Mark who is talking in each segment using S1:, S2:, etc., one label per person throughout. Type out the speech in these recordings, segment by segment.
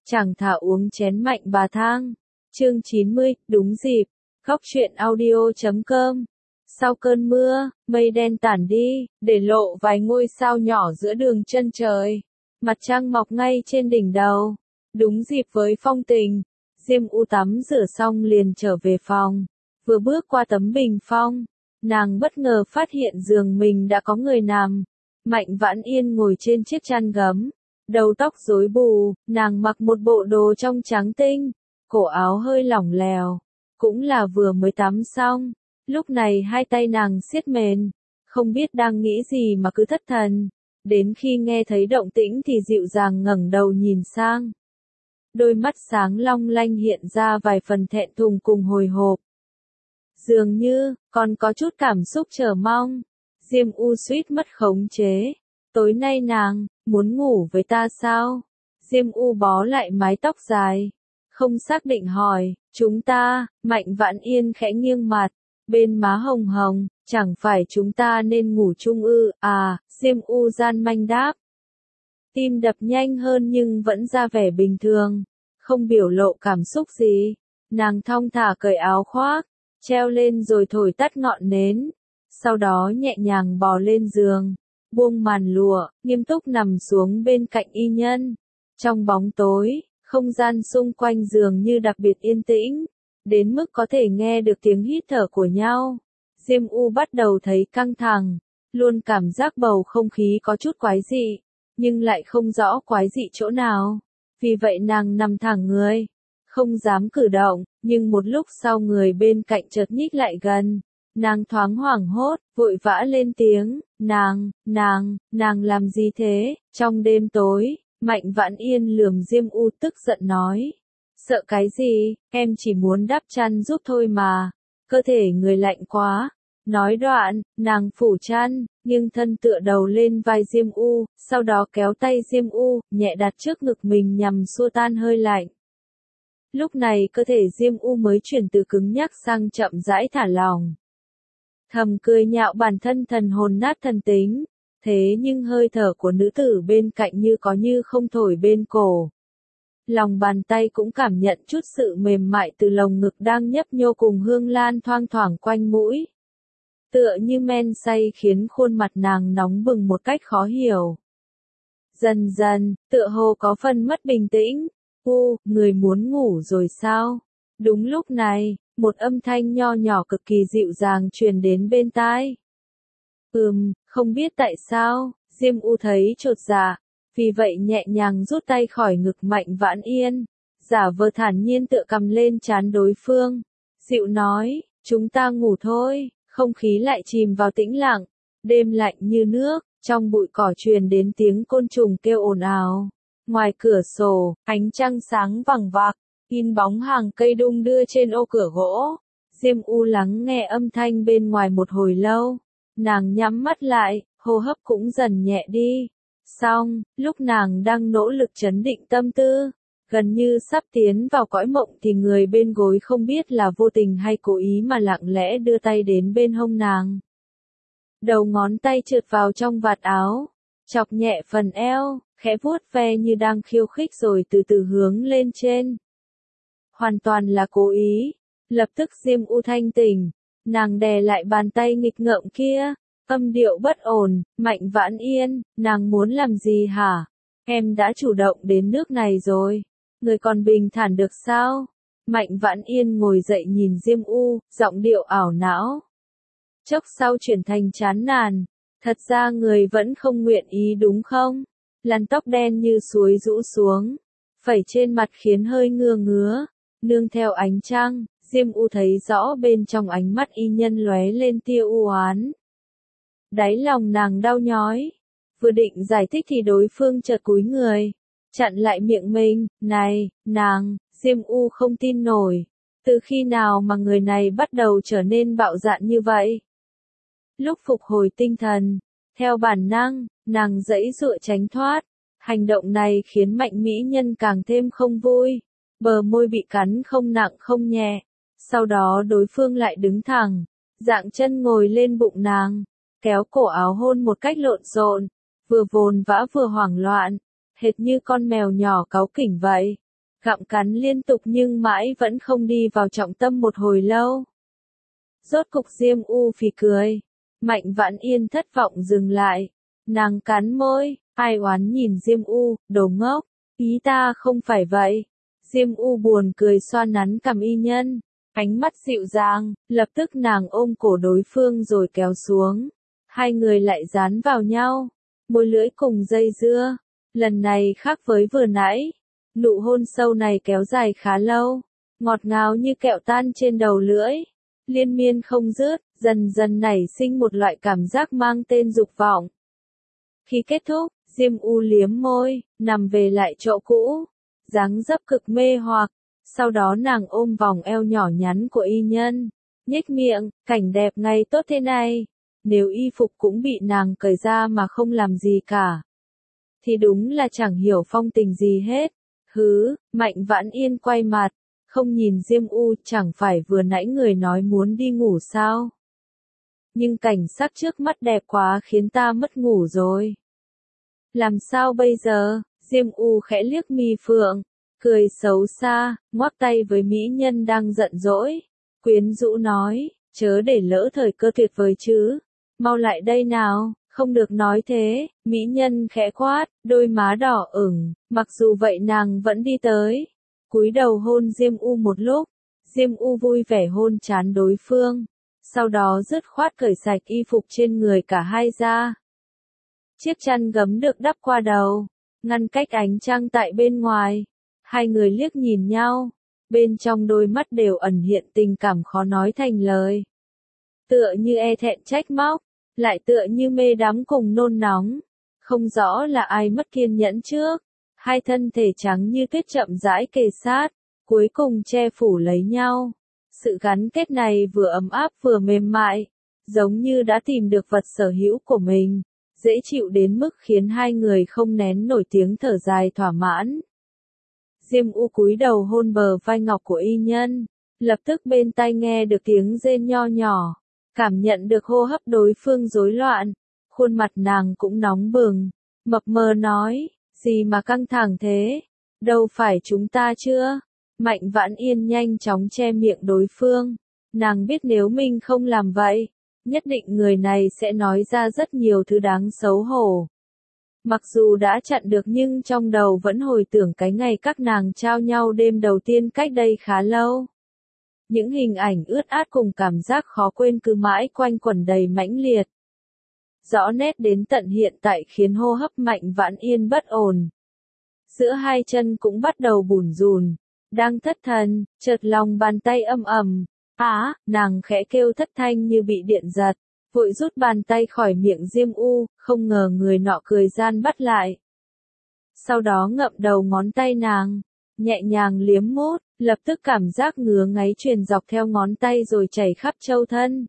S1: Chẳng thà uống chén mạnh bà thang. Chương 90, đúng dịp. Góc truyện audio.com. Sau cơn mưa, mây đen tản đi, để lộ vài ngôi sao nhỏ giữa đường chân trời. Mặt trăng mọc ngay trên đỉnh đầu. Đúng dịp với phong tình. Diêm U tắm rửa xong liền trở về phòng. Vừa bước qua tấm bình phong, nàng bất ngờ phát hiện giường mình đã có người nằm. Mạnh Vãn Yên ngồi trên chiếc chăn gấm. Đầu tóc rối bù, nàng mặc một bộ đồ trong trắng tinh, cổ áo hơi lỏng lẻo, cũng là vừa mới tắm xong. Lúc này hai tay nàng siết mền, không biết đang nghĩ gì mà cứ thất thần. Đến khi nghe thấy động tĩnh thì dịu dàng ngẩng đầu nhìn sang. Đôi mắt sáng long lanh hiện ra vài phần thẹn thùng cùng hồi hộp. Dường như, còn có chút cảm xúc chờ mong. Diêm U suýt mất khống chế. Tối nay nàng, muốn ngủ với ta sao? Diêm U bó lại mái tóc dài. Không xác định hỏi, chúng ta, Mạnh Vãn Yên khẽ nghiêng mặt, bên má hồng hồng, chẳng phải chúng ta nên ngủ chung ư? À, Diêm U gian manh đáp. Tim đập nhanh hơn nhưng vẫn ra vẻ bình thường, không biểu lộ cảm xúc gì. Nàng thong thả cởi áo khoác, treo lên rồi thổi tắt ngọn nến. Sau đó nhẹ nhàng bò lên giường, buông màn lụa, nghiêm túc nằm xuống bên cạnh y nhân. Trong bóng tối, không gian xung quanh giường như đặc biệt yên tĩnh, đến mức có thể nghe được tiếng hít thở của nhau. Diêm U bắt đầu thấy căng thẳng, luôn cảm giác bầu không khí có chút quái dị, nhưng lại không rõ quái dị chỗ nào. Vì vậy nàng nằm thẳng người, không dám cử động, nhưng một lúc sau người bên cạnh chợt nhích lại gần. Nàng thoáng hoảng hốt, vội vã lên tiếng, nàng làm gì thế? Trong đêm tối, Mạnh Vãn Yên lườm Diêm U tức giận nói. Sợ cái gì, em chỉ muốn đắp chăn giúp thôi mà, cơ thể người lạnh quá. Nói đoạn, nàng phủ chăn, nghiêng thân tựa đầu lên vai Diêm U, sau đó kéo tay Diêm U, nhẹ đặt trước ngực mình nhằm xua tan hơi lạnh. Lúc này cơ thể Diêm U mới chuyển từ cứng nhắc sang chậm rãi thả lỏng. Thầm cười nhạo bản thân thần hồn nát thần tính, thế nhưng hơi thở của nữ tử bên cạnh như có như không thổi bên cổ. Lòng bàn tay cũng cảm nhận chút sự mềm mại từ lồng ngực đang nhấp nhô cùng hương lan thoang thoảng quanh mũi. Tựa như men say khiến khuôn mặt nàng nóng bừng một cách khó hiểu. Dần dần, tựa hồ có phần mất bình tĩnh. Người muốn ngủ rồi sao? Đúng lúc này, một âm thanh nho nhỏ cực kỳ dịu dàng truyền đến bên tai. Không biết tại sao, Diêm U thấy chột dạ, vì vậy nhẹ nhàng rút tay khỏi ngực Mạnh Vãn Yên, giả vờ thản nhiên tựa cầm lên trán đối phương, dịu nói, chúng ta ngủ thôi. Không khí lại chìm vào tĩnh lặng, đêm lạnh như nước, trong bụi cỏ truyền đến tiếng côn trùng kêu ồn ào. Ngoài cửa sổ, ánh trăng sáng vằng vặc, in bóng hàng cây đung đưa trên ô cửa gỗ. Diêm U lắng nghe âm thanh bên ngoài một hồi lâu, nàng nhắm mắt lại, hô hấp cũng dần nhẹ đi. Xong, lúc nàng đang nỗ lực trấn định tâm tư, gần như sắp tiến vào cõi mộng thì người bên gối không biết là vô tình hay cố ý mà lặng lẽ đưa tay đến bên hông nàng. Đầu ngón tay trượt vào trong vạt áo, chọc nhẹ phần eo, khẽ vuốt ve như đang khiêu khích rồi từ từ hướng lên trên. Hoàn toàn là cố ý. Lập tức Diêm U thanh tỉnh, nàng đè lại bàn tay nghịch ngợm kia, âm điệu bất ổn, Mạnh Vãn Yên, nàng muốn làm gì hả? Em đã chủ động đến nước này rồi, người còn bình thản được sao? Mạnh Vãn Yên ngồi dậy nhìn Diêm U, giọng điệu ảo não. Chốc sau chuyển thành chán nản, thật ra người vẫn không nguyện ý đúng không? Làn tóc đen như suối rũ xuống, phẩy trên mặt khiến hơi ngứa ngứa, nương theo ánh trăng, Diêm U thấy rõ bên trong ánh mắt y nhân lóe lên tia u oán. Đáy lòng nàng đau nhói, vừa định giải thích thì đối phương chợt cúi người, chặn lại miệng mình, này, nàng, Diêm U không tin nổi, từ khi nào mà người này bắt đầu trở nên bạo dạn như vậy? Lúc phục hồi tinh thần, theo bản năng, nàng giãy giụa tránh thoát, hành động này khiến Mạnh mỹ nhân càng thêm không vui, bờ môi bị cắn không nặng không nhẹ, sau đó đối phương lại đứng thẳng, dạng chân ngồi lên bụng nàng, kéo cổ áo hôn một cách lộn xộn, vừa vồn vã vừa hoảng loạn, hệt như con mèo nhỏ cáu kỉnh vậy. gặm cắn liên tục nhưng mãi vẫn không đi vào trọng tâm một hồi lâu. Rốt cục Diêm U phì cười. Mạnh Vãn Yên thất vọng dừng lại. Nàng cắn môi, ai oán nhìn Diêm U, đồ ngốc. Ý ta không phải vậy. Diêm U buồn cười xoa nắn cằm y nhân. Ánh mắt dịu dàng, lập tức nàng ôm cổ đối phương rồi kéo xuống. Hai người lại dán vào nhau. Môi lưỡi cùng dây dưa. Lần này khác với vừa nãy. Nụ hôn sâu này kéo dài khá lâu. Ngọt ngào như kẹo tan trên đầu lưỡi. Liên miên không dứt, dần dần nảy sinh một loại cảm giác mang tên dục vọng. Khi kết thúc, Diêm U liếm môi, nằm về lại chỗ cũ. Dáng dấp cực mê hoặc. Sau đó nàng ôm vòng eo nhỏ nhắn của y nhân. Nhếch miệng, cảnh đẹp ngày tốt thế này. Nếu y phục cũng bị nàng cởi ra mà không làm gì cả. Thì đúng là chẳng hiểu phong tình gì hết. Hứ, Mạnh Vãn Yên quay mặt. Không nhìn Diêm U, chẳng phải vừa nãy người nói muốn đi ngủ sao? Nhưng cảnh sắc trước mắt đẹp quá khiến ta mất ngủ rồi. Làm sao bây giờ? Diêm U khẽ liếc mi phượng, cười xấu xa, ngoắc tay với mỹ nhân đang giận dỗi. Quyến rũ nói, chớ để lỡ thời cơ tuyệt vời chứ. Mau lại đây nào, không được nói thế. Mỹ nhân khẽ quát, đôi má đỏ ửng, mặc dù vậy nàng vẫn đi tới. Cúi đầu hôn Diêm U một lúc. Diêm U vui vẻ hôn trán đối phương. Sau đó dứt khoát cởi sạch y phục trên người cả hai ra. Chiếc chăn gấm được đắp qua đầu, ngăn cách ánh trăng tại bên ngoài. Hai người liếc nhìn nhau, bên trong đôi mắt đều ẩn hiện tình cảm khó nói thành lời. Tựa như e thẹn trách móc, lại tựa như mê đắm cùng nôn nóng. Không rõ là ai mất kiên nhẫn trước. Hai thân thể trắng như tuyết chậm rãi kề sát, cuối cùng che phủ lấy nhau. Sự gắn kết này vừa ấm áp vừa mềm mại, giống như đã tìm được vật sở hữu của mình, dễ chịu đến mức khiến hai người không nén nổi tiếng thở dài thỏa mãn. Diêm U cúi đầu hôn bờ vai ngọc của y nhân, lập tức bên tai nghe được tiếng rên nho nhỏ, cảm nhận được hô hấp đối phương rối loạn, khuôn mặt nàng cũng nóng bừng, mập mờ nói, gì mà căng thẳng thế, đâu phải chúng ta chưa? Mạnh Vãn Yên nhanh chóng che miệng đối phương, nàng biết nếu mình không làm vậy, nhất định người này sẽ nói ra rất nhiều thứ đáng xấu hổ. Mặc dù đã chặn được nhưng trong đầu vẫn hồi tưởng cái ngày các nàng trao nhau đêm đầu tiên cách đây khá lâu. Những hình ảnh ướt át cùng cảm giác khó quên cứ mãi quanh quẩn đầy mãnh liệt. Rõ nét đến tận hiện tại khiến hô hấp Mạnh Vãn Yên bất ổn. Giữa hai chân cũng bắt đầu bủn rùn. Đang thất thần, chợt lòng bàn tay âm ầm. Nàng khẽ kêu thất thanh như bị điện giật. Vội rút bàn tay khỏi miệng Diêm U, không ngờ người nọ cười gian bắt lại. Sau đó ngậm đầu ngón tay nàng, nhẹ nhàng liếm mút, lập tức cảm giác ngứa ngáy truyền dọc theo ngón tay rồi chảy khắp châu thân.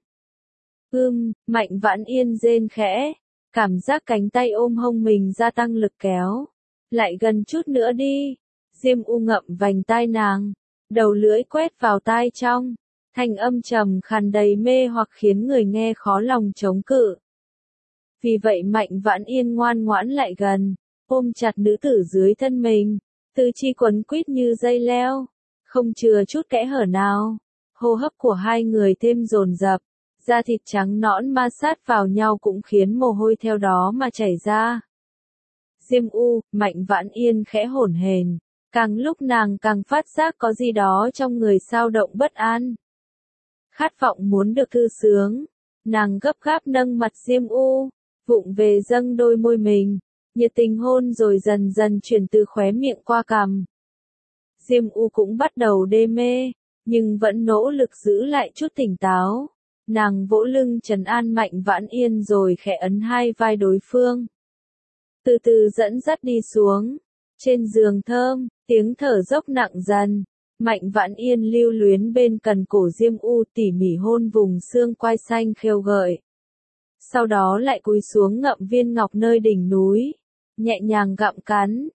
S1: Mạnh Vãn Yên rên khẽ, cảm giác cánh tay ôm hông mình gia tăng lực kéo. Lại gần chút nữa đi. Diêm U ngậm vành tai nàng, đầu lưỡi quét vào tai trong, thanh âm trầm khàn đầy mê hoặc khiến người nghe khó lòng chống cự. Vì vậy Mạnh Vãn Yên ngoan ngoãn lại gần, ôm chặt nữ tử dưới thân mình, tứ chi quấn quýt như dây leo, không chừa chút kẽ hở nào. Hô hấp của hai người thêm dồn dập, da thịt trắng nõn ma sát vào nhau cũng khiến mồ hôi theo đó mà chảy ra. Diêm U, Mạnh Vãn Yên khẽ hổn hển. Càng lúc nàng càng phát giác có gì đó trong người xao động bất an. Khát vọng muốn được thư sướng. Nàng gấp gáp nâng mặt Diêm U, vụng về dâng đôi môi mình, nhiệt tình hôn rồi dần dần chuyển từ khóe miệng qua cằm. Diêm U cũng bắt đầu đê mê, nhưng vẫn nỗ lực giữ lại chút tỉnh táo. Nàng vỗ lưng trấn an Mạnh Vãn Yên rồi khẽ ấn hai vai đối phương. Từ từ dẫn dắt đi xuống. Trên giường thơm, tiếng thở dốc nặng dần. Mạnh Vãn Yên lưu luyến bên cần cổ Diêm U tỉ mỉ hôn vùng xương quai xanh khêu gợi. Sau đó lại cúi xuống ngậm viên ngọc nơi đỉnh núi. Nhẹ nhàng gặm cắn,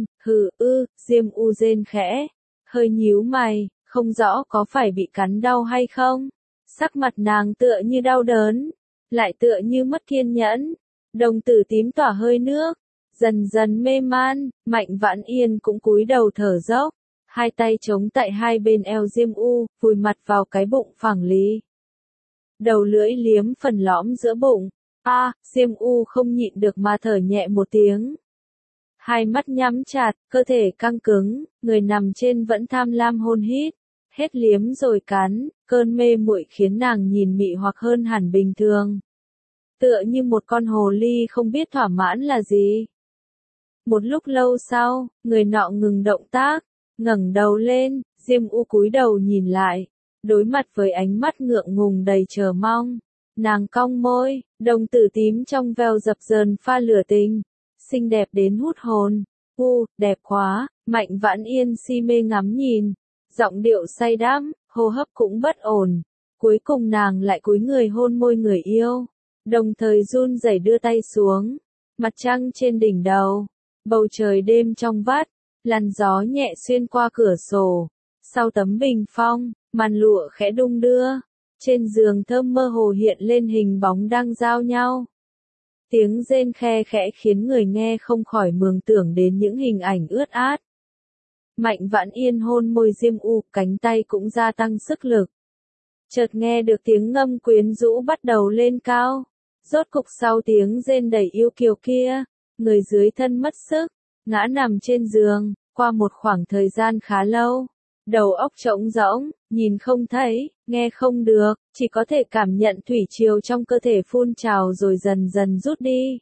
S1: Diêm U rên khẽ. Hơi nhíu mày, không rõ có phải bị cắn đau hay không. Sắc mặt nàng tựa như đau đớn, lại tựa như mất kiên nhẫn. Đồng tử tím tỏa hơi nước. Dần dần mê man, Mạnh Vãn Yên cũng cúi đầu thở dốc. hai tay chống tại hai bên eo Diêm U, vùi mặt vào cái bụng phẳng lì. Đầu lưỡi liếm phần lõm giữa bụng. Diêm U không nhịn được mà thở nhẹ một tiếng. Hai mắt nhắm chặt, cơ thể căng cứng, người nằm trên vẫn tham lam hôn hít, hết liếm rồi cắn, cơn mê muội khiến nàng nhìn mị hoặc hơn hẳn bình thường. Tựa như một con hồ ly không biết thỏa mãn là gì. Một lúc lâu sau, người nọ ngừng động tác, ngẩng đầu lên, Diêm U cúi đầu nhìn lại, đối mặt với ánh mắt ngượng ngùng đầy chờ mong. Nàng cong môi, đồng tử tím trong veo dập dờn pha lửa tình, xinh đẹp đến hút hồn. Đẹp quá, Mạnh Vãn Yên si mê ngắm nhìn, giọng điệu say đắm, hô hấp cũng bất ổn. Cuối cùng nàng lại cúi người hôn môi người yêu, đồng thời run rẩy đưa tay xuống. Mặt trăng trên đỉnh đầu, bầu trời đêm trong vắt, làn gió nhẹ xuyên qua cửa sổ. Sau tấm bình phong, màn lụa khẽ đung đưa, trên giường thơm mơ hồ hiện lên hình bóng đang giao nhau. Tiếng rên khe khẽ khiến người nghe không khỏi mường tưởng đến những hình ảnh ướt át. Mạnh Vãn Yên hôn môi Diêm U, cánh tay cũng gia tăng sức lực. Chợt nghe được tiếng ngâm quyến rũ bắt đầu lên cao. Rốt cục sau tiếng rên đầy yêu kiều kia, người dưới thân mất sức, ngã nằm trên giường, qua một khoảng thời gian khá lâu. Đầu óc trống rỗng, nhìn không thấy, nghe không được, chỉ có thể cảm nhận thủy triều trong cơ thể phun trào rồi dần dần rút đi.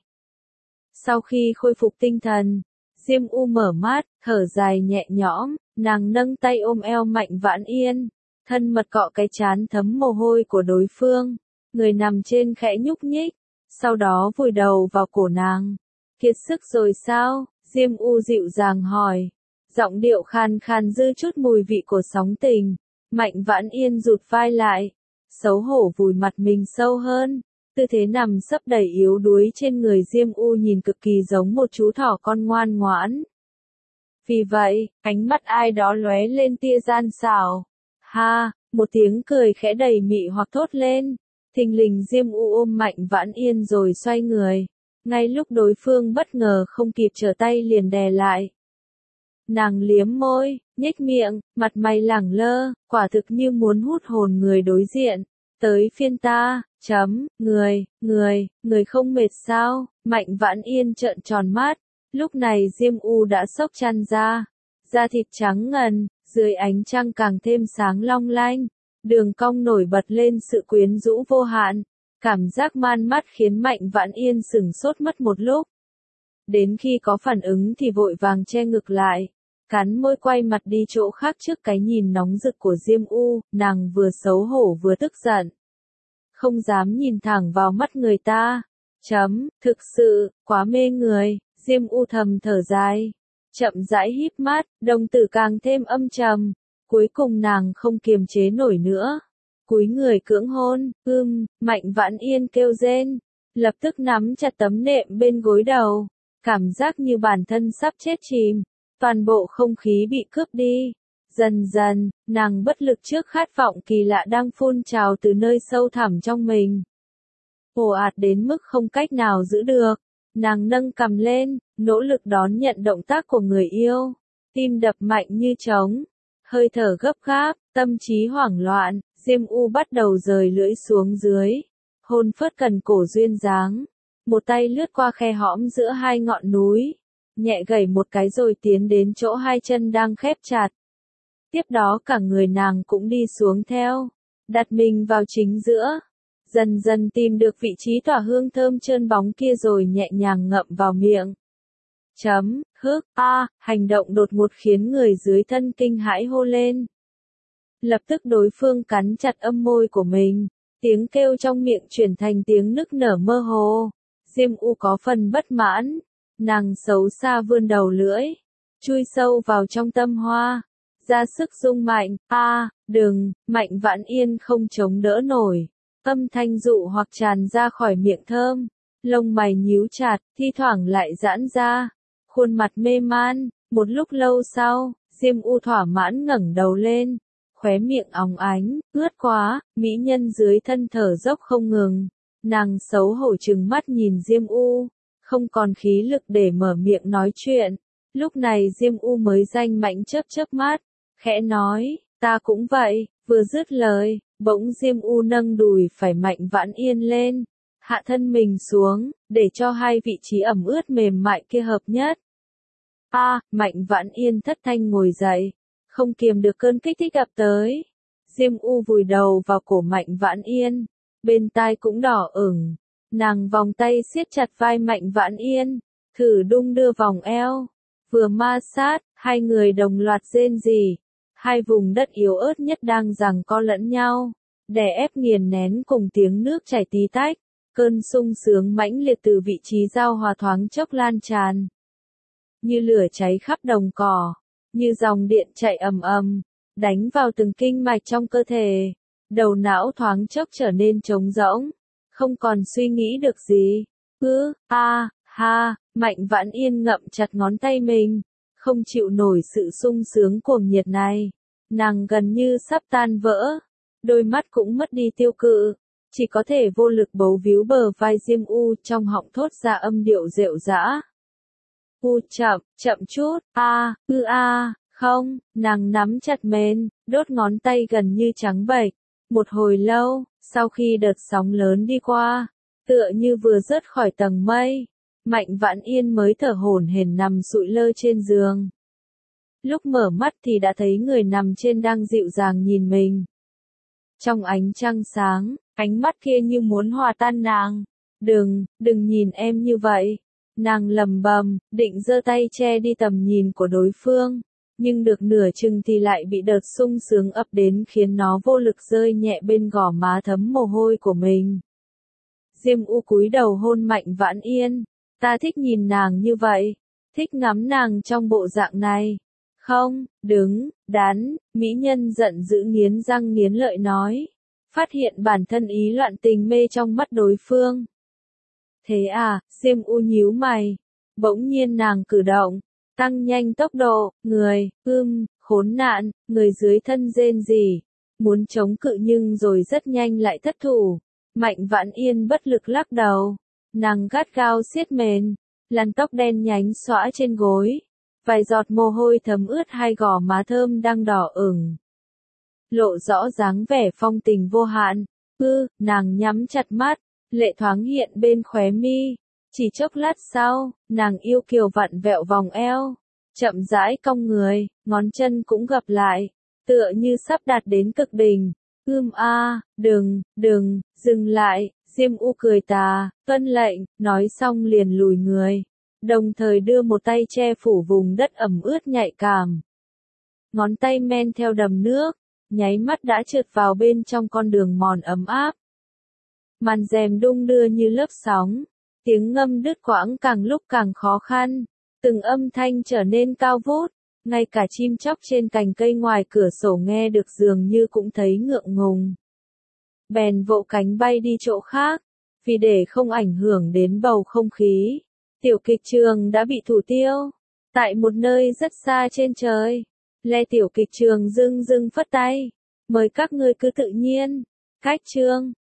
S1: Sau khi khôi phục tinh thần, Diêm U mở mắt, thở dài nhẹ nhõm, nàng nâng tay ôm eo Mạnh Vãn Yên, thân mật cọ cái trán thấm mồ hôi của đối phương, người nằm trên khẽ nhúc nhích, sau đó vùi đầu vào cổ nàng. Kiệt sức rồi sao? Diêm U dịu dàng hỏi. Giọng điệu khàn khàn dư chút mùi vị của sóng tình. Mạnh Vãn Yên rụt vai lại, xấu hổ vùi mặt mình sâu hơn. Tư thế nằm sấp đầy yếu đuối trên người Diêm U nhìn cực kỳ giống một chú thỏ con ngoan ngoãn. Vì vậy, ánh mắt ai đó lóe lên tia gian xảo. Một tiếng cười khẽ đầy mị hoặc thốt lên. Thình lình Diêm U ôm Mạnh Vãn Yên rồi xoay người. Ngay lúc đối phương bất ngờ không kịp trở tay liền đè lại. Nàng liếm môi, nhếch miệng, mặt mày lẳng lơ, quả thực như muốn hút hồn người đối diện. Tới phiên ta, người không mệt sao? Mạnh Vãn Yên trợn tròn mắt, lúc này Diêm U đã xốc chăn ra. Da thịt trắng ngần, dưới ánh trăng càng thêm sáng long lanh, đường cong nổi bật lên sự quyến rũ vô hạn. Cảm giác man mắt khiến Mạnh Vãn Yên sửng sốt mất một lúc. Đến khi có phản ứng thì vội vàng che ngực lại, cắn môi quay mặt đi chỗ khác trước cái nhìn nóng rực của Diêm U, nàng vừa xấu hổ vừa tức giận. Không dám nhìn thẳng vào mắt người ta. Thực sự, quá mê người, Diêm U thầm thở dài. Chậm rãi híp mắt, đồng tử càng thêm âm trầm. Cuối cùng nàng không kiềm chế nổi nữa. Cúi người cưỡng hôn, Mạnh Vãn Yên kêu rên. Lập tức nắm chặt tấm nệm bên gối đầu. Cảm giác như bản thân sắp chết chìm. Toàn bộ không khí bị cướp đi. Dần dần, nàng bất lực trước khát vọng kỳ lạ đang phun trào từ nơi sâu thẳm trong mình. Ồ ạt đến mức không cách nào giữ được. Nàng nâng cằm lên, nỗ lực đón nhận động tác của người yêu. Tim đập mạnh như trống. Hơi thở gấp gáp, tâm trí hoảng loạn, Diêm U bắt đầu rời lưỡi xuống dưới. Hôn phớt cần cổ duyên dáng. Một tay lướt qua khe hõm giữa hai ngọn núi. Nhẹ gẩy một cái rồi tiến đến chỗ hai chân đang khép chặt. Tiếp đó cả người nàng cũng đi xuống theo. Đặt mình vào chính giữa. Dần dần tìm được vị trí tỏa hương thơm trơn bóng kia rồi nhẹ nhàng ngậm vào miệng. Hành động đột ngột khiến người dưới thân kinh hãi hô lên. Lập tức đối phương cắn chặt âm môi của mình. Tiếng kêu trong miệng chuyển thành tiếng nức nở mơ hồ. Diêm U có phần bất mãn. Nàng xấu xa vươn đầu lưỡi. Chui sâu vào trong tâm hoa. Ra sức rung mạnh. Đừng, Mạnh Vãn Yên không chống đỡ nổi. Âm thanh dụ hoặc tràn ra khỏi miệng thơm. Lông mày nhíu chặt, thi thoảng lại giãn ra. Khuôn mặt mê man. Một lúc lâu sau, Diêm U thỏa mãn ngẩng đầu lên. Khóe miệng óng ánh, ướt quá, mỹ nhân dưới thân thở dốc không ngừng. Nàng xấu hổ trừng mắt nhìn Diêm U, không còn khí lực để mở miệng nói chuyện. Lúc này Diêm U mới ranh mãnh chớp chớp mắt, khẽ nói, ta cũng vậy, vừa dứt lời, bỗng Diêm U nâng đùi phải Mạnh Vãn Yên lên, hạ thân mình xuống, để cho hai vị trí ẩm ướt mềm mại kia hợp nhất. Mạnh Vãn Yên thất thanh ngồi dậy, không kiềm được cơn kích thích ập tới. Diêm U vùi đầu vào cổ Mạnh Vãn Yên, bên tai cũng đỏ ửng, nàng vòng tay siết chặt vai Mạnh Vãn Yên, thử đung đưa vòng eo, vừa ma sát, hai người đồng loạt rên rỉ, hai vùng đất yếu ớt nhất đang giằng co lẫn nhau, đè ép nghiền nén cùng tiếng nước chảy tí tách, cơn sung sướng mãnh liệt từ vị trí giao hòa thoáng chốc lan tràn, như lửa cháy khắp đồng cỏ, như dòng điện chạy ầm ầm, đánh vào từng kinh mạch trong cơ thể, đầu não thoáng chốc trở nên trống rỗng, không còn suy nghĩ được gì. Mạnh Vãn Yên ngậm chặt ngón tay mình, không chịu nổi sự sung sướng cuồng nhiệt này, nàng gần như sắp tan vỡ, đôi mắt cũng mất đi tiêu cự, chỉ có thể vô lực bấu víu bờ vai Diêm U, trong họng thốt ra âm điệu rệu rã. Chậm chút, không, nàng nắm chặt mền, đốt ngón tay gần như trắng bệch. Một hồi lâu, sau khi đợt sóng lớn đi qua, tựa như vừa rớt khỏi tầng mây, Mạnh Vãn Yên mới thở hổn hển nằm sụi lơ trên giường. Lúc mở mắt thì đã thấy người nằm trên đang dịu dàng nhìn mình. Trong ánh trăng sáng, ánh mắt kia như muốn hòa tan nàng. Đừng nhìn em như vậy. Nàng lầm bầm, định giơ tay che đi tầm nhìn của đối phương, nhưng được nửa chừng thì lại bị đợt sung sướng ập đến khiến nó vô lực rơi nhẹ bên gò má thấm mồ hôi của mình. Diêm U cúi đầu hôn Mạnh Vãn Yên, ta thích nhìn nàng như vậy, thích ngắm nàng trong bộ dạng này. Không, đắn, mỹ nhân giận dữ nghiến răng nghiến lợi nói, phát hiện bản thân ý loạn tình mê trong mắt đối phương. Thế Diêm U nhíu mày. Bỗng nhiên nàng cử động, tăng nhanh tốc độ, khốn nạn, người dưới thân rên rỉ, muốn chống cự nhưng rồi rất nhanh lại thất thủ. Mạnh Vãn Yên bất lực lắc đầu, nàng gắt gao siết mền, làn tóc đen nhánh xõa trên gối, vài giọt mồ hôi thấm ướt hai gò má thơm đang đỏ ửng, lộ rõ dáng vẻ phong tình vô hạn. Nàng nhắm chặt mắt, lệ thoáng hiện bên khóe mi. Chỉ chốc lát sau, nàng yêu kiều vặn vẹo vòng eo, chậm rãi cong người, ngón chân cũng gập lại, tựa như sắp đạt đến cực đỉnh. Dừng lại, Diêm U cười tà, tuân lệnh, nói xong liền lùi người, đồng thời đưa một tay che phủ vùng đất ẩm ướt nhạy cảm. Ngón tay men theo đầm nước, nháy mắt đã trượt vào bên trong con đường mòn ấm áp. Màn rèm đung đưa như lớp sóng, tiếng ngâm đứt quãng càng lúc càng khó khăn, từng âm thanh trở nên cao vút, ngay cả chim chóc trên cành cây ngoài cửa sổ nghe được dường như cũng thấy ngượng ngùng. Bèn vỗ cánh bay đi chỗ khác, vì để không ảnh hưởng đến bầu không khí. Tiểu kịch trường đã bị thủ tiêu, tại một nơi rất xa trên trời. Lê Tiểu kịch trường dưng phất tay, mời các ngươi cứ tự nhiên. Cách chương